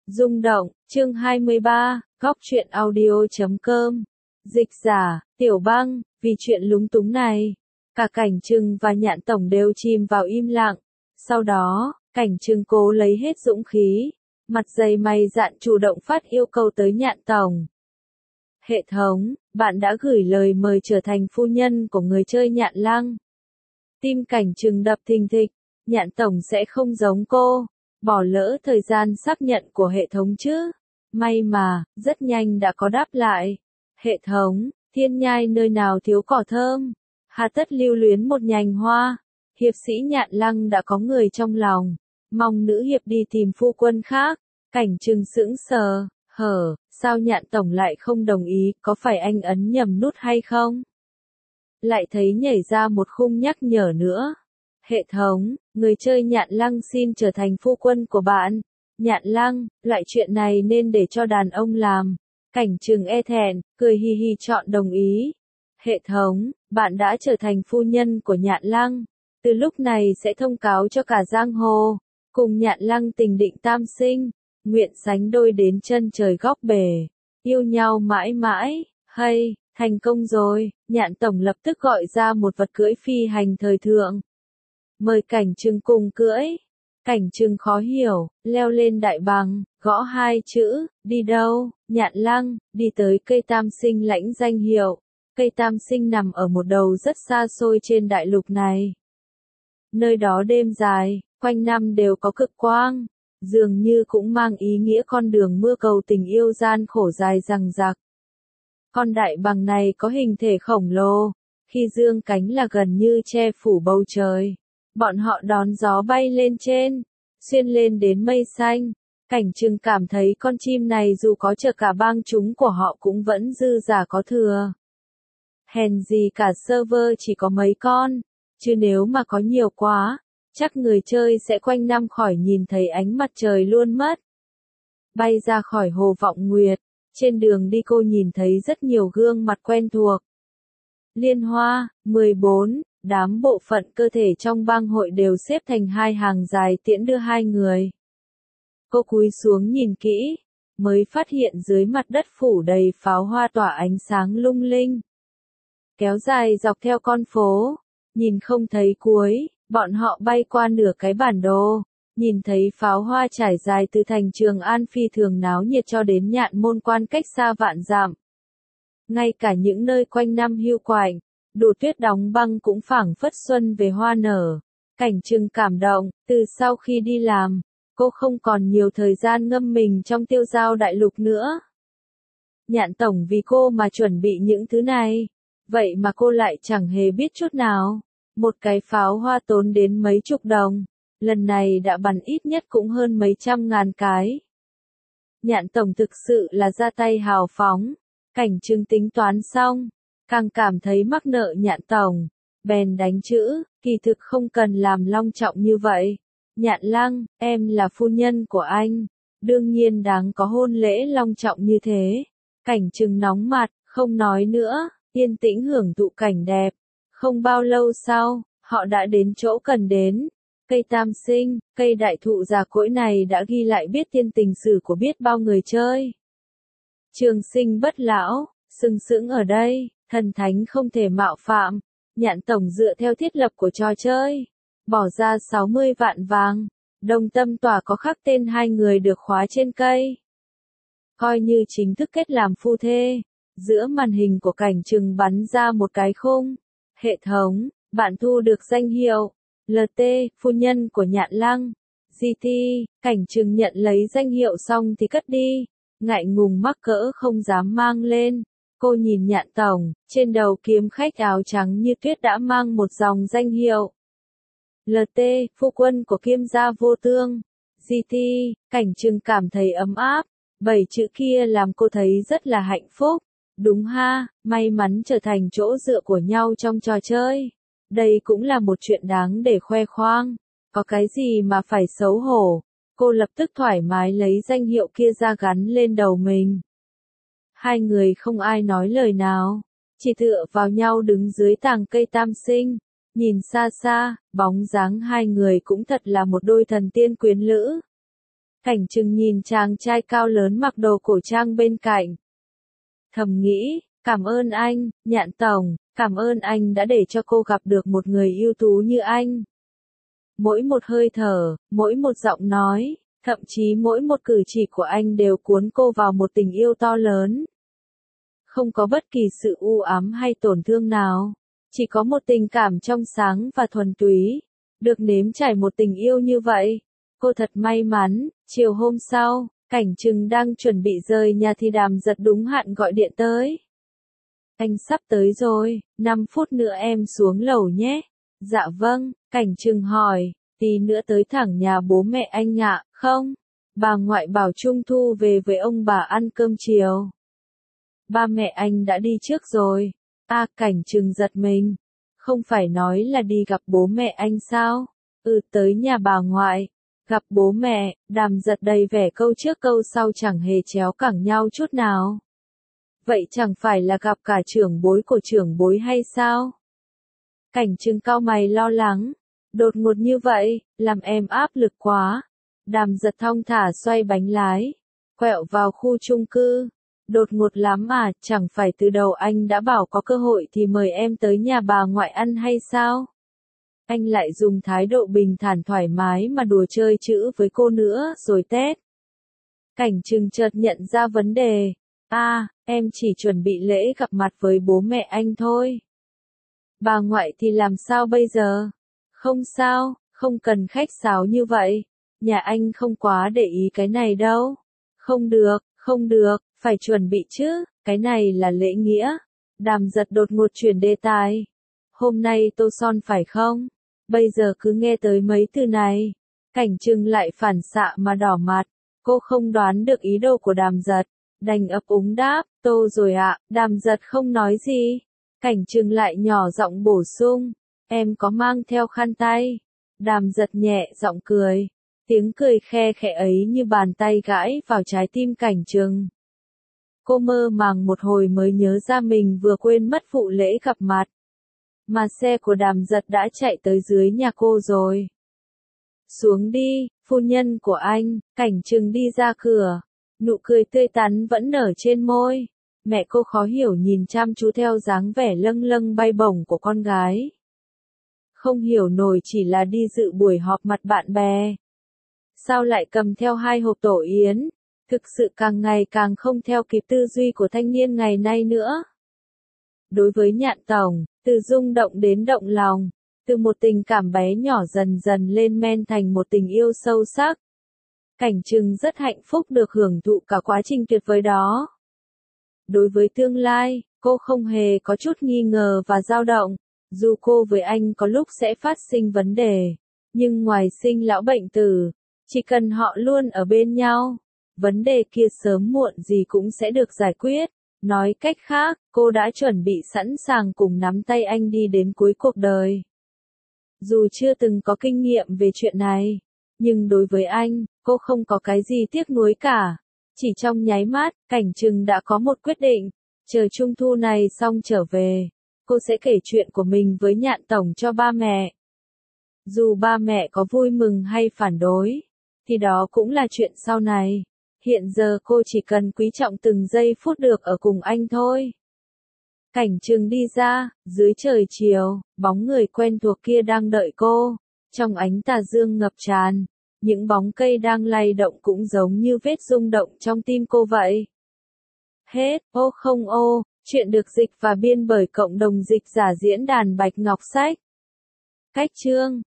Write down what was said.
Rung động, chương 23, góc truyện audio.com. Dịch giả, Tiểu Băng, vì chuyện lúng túng này. Cả Cảnh Trừng và Nhạn Tổng đều chìm vào im lặng. Sau đó, Cảnh Trừng cố lấy hết dũng khí. Mặt dày mày dạn chủ động phát yêu cầu tới Nhạn Tổng. Hệ thống, bạn đã gửi lời mời trở thành phu nhân của người chơi Nhạn Lăng. Tim Cảnh Trừng đập thình thịch, Nhạn Tổng sẽ không giống cô. Bỏ lỡ thời gian xác nhận của hệ thống chứ. May mà, rất nhanh đã có đáp lại. Hệ thống, thiên nhai nơi nào thiếu cỏ thơm. Hà tất lưu luyến một nhành hoa. Hiệp sĩ Nhạn Lăng đã có người trong lòng. Mong nữ hiệp đi tìm phu quân khác. Cảnh Trừng sững sờ, sao Nhạn Tổng lại không đồng ý, có phải anh ấn nhầm nút hay không? Lại thấy nhảy ra một khung nhắc nhở nữa. Hệ thống, người chơi Nhạn Lăng xin trở thành phu quân của bạn. Nhạn Lăng, loại chuyện này nên để cho đàn ông làm. Cảnh Trừng e thẹn, cười hi hi chọn đồng ý. Hệ thống, bạn đã trở thành phu nhân của Nhạn Lăng. Từ lúc này sẽ thông cáo cho cả giang hồ. Cùng Nhạn Lăng tình định tam sinh. Nguyện sánh đôi đến chân trời góc bể. Yêu nhau mãi mãi, hay, thành công rồi. Nhạn Tổng lập tức gọi ra một vật cưỡi phi hành thời thượng. Mời Cảnh Trừng cùng cưỡi. Cảnh Trừng khó hiểu, leo lên đại bằng, gõ hai chữ, đi đâu? Nhạn Lăng, đi tới cây tam sinh lãnh danh hiệu. Cây tam sinh nằm ở một đầu rất xa xôi trên đại lục này. Nơi đó đêm dài, quanh năm đều có cực quang, dường như cũng mang ý nghĩa con đường mưa cầu tình yêu gian khổ dài dằng dặc. Con đại bằng này có hình thể khổng lồ, khi dương cánh là gần như che phủ bầu trời. Bọn họ đón gió bay lên trên, xuyên lên đến mây xanh. Cảnh Trừng cảm thấy con chim này dù có chở cả bang chúng của họ cũng vẫn dư giả có thừa. Hèn gì cả server chỉ có mấy con, chứ nếu mà có nhiều quá, chắc người chơi sẽ quanh năm khỏi nhìn thấy ánh mặt trời luôn mất. Bay ra khỏi hồ Vọng Nguyệt, trên đường đi cô nhìn thấy rất nhiều gương mặt quen thuộc. Liên Hoa, 14. Đám bộ phận cơ thể trong bang hội đều xếp thành hai hàng dài tiễn đưa hai người. Cô cúi xuống nhìn kỹ, mới phát hiện dưới mặt đất phủ đầy pháo hoa tỏa ánh sáng lung linh. Kéo dài dọc theo con phố, nhìn không thấy cuối, bọn họ bay qua nửa cái bản đồ, nhìn thấy pháo hoa trải dài từ thành Trường An phi thường náo nhiệt cho đến Nhạn Môn Quan cách xa vạn dặm. Ngay cả những nơi quanh năm hưu quạnh, đủ tuyết đóng băng cũng phảng phất xuân về hoa nở. Cảnh Trừng cảm động, từ sau khi đi làm, cô không còn nhiều thời gian ngâm mình trong tiêu dao đại lục nữa. Nhạn Tổng vì cô mà chuẩn bị những thứ này, vậy mà cô lại chẳng hề biết chút nào. Một cái pháo hoa tốn đến mấy chục đồng, lần này đã bắn ít nhất cũng hơn mấy trăm ngàn cái. Nhạn Tổng thực sự là ra tay hào phóng. Cảnh Trừng tính toán xong, càng cảm thấy mắc nợ Nhạn Tổng, bèn đánh chữ, kỳ thực không cần làm long trọng như vậy. Nhạn Lăng, em là phu nhân của anh, đương nhiên đáng có hôn lễ long trọng như thế. Cảnh Trừng nóng mặt, không nói nữa, yên tĩnh hưởng thụ cảnh đẹp. Không bao lâu sau, họ đã đến chỗ cần đến. Cây tam sinh, cây đại thụ già cỗi này đã ghi lại biết tiên tình sử của biết bao người chơi. Trường sinh bất lão, sừng sững ở đây, thần thánh không thể mạo phạm. Nhạn Tổng dựa theo thiết lập của trò chơi, bỏ ra 60 vạn vàng. Đồng tâm tỏa có khắc tên hai người được khóa trên cây. Coi như chính thức kết làm phu thê. Giữa màn hình của Cảnh Trừng bắn ra một cái khung. Hệ thống, bạn thu được danh hiệu LT, phu nhân của Nhạn Lăng. GT, Cảnh Trừng nhận lấy danh hiệu xong thì cất đi. Ngại ngùng mắc cỡ không dám mang lên. Cô nhìn Nhạn Tổng, trên đầu kiếm khách áo trắng như tuyết đã mang một dòng danh hiệu. LT, phu quân của Kiêm gia vô tương. GT, Cảnh Trừng cảm thấy ấm áp. 7 chữ kia làm cô thấy rất là hạnh phúc. Đúng ha, may mắn trở thành chỗ dựa của nhau trong trò chơi. Đây cũng là một chuyện đáng để khoe khoang. Có cái gì mà phải xấu hổ. Cô lập tức thoải mái lấy danh hiệu kia ra gắn lên đầu mình. Hai người không ai nói lời nào, chỉ tựa vào nhau đứng dưới tàng cây tam sinh. Nhìn xa xa, bóng dáng hai người cũng thật là một đôi thần tiên quyến lữ. Cảnh Trừng nhìn chàng trai cao lớn mặc đồ cổ trang bên cạnh. Thầm nghĩ, cảm ơn anh, Nhạn tổng, cảm ơn anh đã để cho cô gặp được một người ưu tú như anh. Mỗi một hơi thở, mỗi một giọng nói, thậm chí mỗi một cử chỉ của anh đều cuốn cô vào một tình yêu to lớn. Không có bất kỳ sự u ám hay tổn thương nào, chỉ có một tình cảm trong sáng và thuần túy. Được nếm trải một tình yêu như vậy, cô thật may mắn. Chiều hôm sau, Cảnh Trừng đang chuẩn bị rời nhà thì Đàm Giật đúng hạn gọi điện tới. Anh sắp tới rồi, 5 phút nữa em xuống lầu nhé. Dạ vâng, Cảnh Trừng hỏi, tí nữa tới thẳng nhà bố mẹ anh ạ, không? Bà ngoại bảo Trung Thu về với ông bà ăn cơm chiều. Ba mẹ anh đã đi trước rồi. À, Cảnh Trừng giật mình. Không phải nói là đi gặp bố mẹ anh sao? Tới nhà bà ngoại. Gặp bố mẹ, Đàm Giật đầy vẻ câu trước câu sau chẳng hề chéo cẳng nhau chút nào. Vậy chẳng phải là gặp cả trưởng bối của trưởng bối hay sao? Cảnh Trừng cau mày lo lắng. Đột ngột như vậy, làm em áp lực quá. Đàm Giật thong thả xoay bánh lái, quẹo vào khu chung cư. Đột ngột lắm à, chẳng phải từ đầu anh đã bảo có cơ hội thì mời em tới nhà bà ngoại ăn hay sao? Anh lại dùng thái độ bình thản thoải mái mà đùa chơi chữ với cô nữa rồi tét. Cảnh Trừng chợt nhận ra vấn đề. À, em chỉ chuẩn bị lễ gặp mặt với bố mẹ anh thôi. Bà ngoại thì làm sao bây giờ? Không sao, không cần khách sáo như vậy. Nhà anh không quá để ý cái này đâu. Không được, phải chuẩn bị chứ, cái này là lễ nghĩa. Đàm Giật đột ngột chuyển đề tài. Hôm nay tô son phải không? Bây giờ cứ nghe tới mấy từ này. Cảnh Trừng lại phản xạ mà đỏ mặt. Cô không đoán được ý đồ của Đàm Giật. Đành ấp úng đáp, tô rồi ạ. Đàm Giật không nói gì. Cảnh Trừng lại nhỏ giọng bổ sung. Em có mang theo khăn tay. Đàm Giật nhẹ giọng cười. Tiếng cười khe khẽ ấy như bàn tay gãi vào trái tim Cảnh Trừng. Cô mơ màng một hồi mới nhớ ra mình vừa quên mất vụ lễ gặp mặt. Mà xe của Đàm Giật đã chạy tới dưới nhà cô rồi. Xuống đi, phu nhân của anh. Cảnh Trừng đi ra cửa. Nụ cười tươi tắn vẫn nở trên môi. Mẹ cô khó hiểu nhìn chăm chú theo dáng vẻ lâng lâng bay bổng của con gái. Không hiểu nổi chỉ là đi dự buổi họp mặt bạn bè. Sao lại cầm theo 2 hộp tổ yến? Thực sự càng ngày càng không theo kịp tư duy của thanh niên ngày nay nữa. Đối với Nhạn tổng, từ rung động đến động lòng, từ một tình cảm bé nhỏ dần dần lên men thành một tình yêu sâu sắc. Cảnh Trừng rất hạnh phúc được hưởng thụ cả quá trình tuyệt vời đó. Đối với tương lai, cô không hề có chút nghi ngờ và dao động. Dù cô với anh có lúc sẽ phát sinh vấn đề, nhưng ngoài sinh lão bệnh tử, chỉ cần họ luôn ở bên nhau, vấn đề kia sớm muộn gì cũng sẽ được giải quyết. Nói cách khác, cô đã chuẩn bị sẵn sàng cùng nắm tay anh đi đến cuối cuộc đời. Dù chưa từng có kinh nghiệm về chuyện này, nhưng đối với anh, cô không có cái gì tiếc nuối cả. Chỉ trong nháy mắt, Cảnh Trừng đã có một quyết định. Chờ Trung thu này xong trở về, cô sẽ kể chuyện của mình với Nhạn tổng cho ba mẹ. Dù ba mẹ có vui mừng hay phản đối, thì đó cũng là chuyện sau này. Hiện giờ cô chỉ cần quý trọng từng giây phút được ở cùng anh thôi. Cảnh Trừng đi ra, dưới trời chiều, bóng người quen thuộc kia đang đợi cô. Trong ánh tà dương ngập tràn, những bóng cây đang lay động cũng giống như vết rung động trong tim cô vậy. Hết, ô không ô, chuyện được dịch và biên bởi cộng đồng dịch giả diễn đàn Bạch Ngọc Sách. Cách chương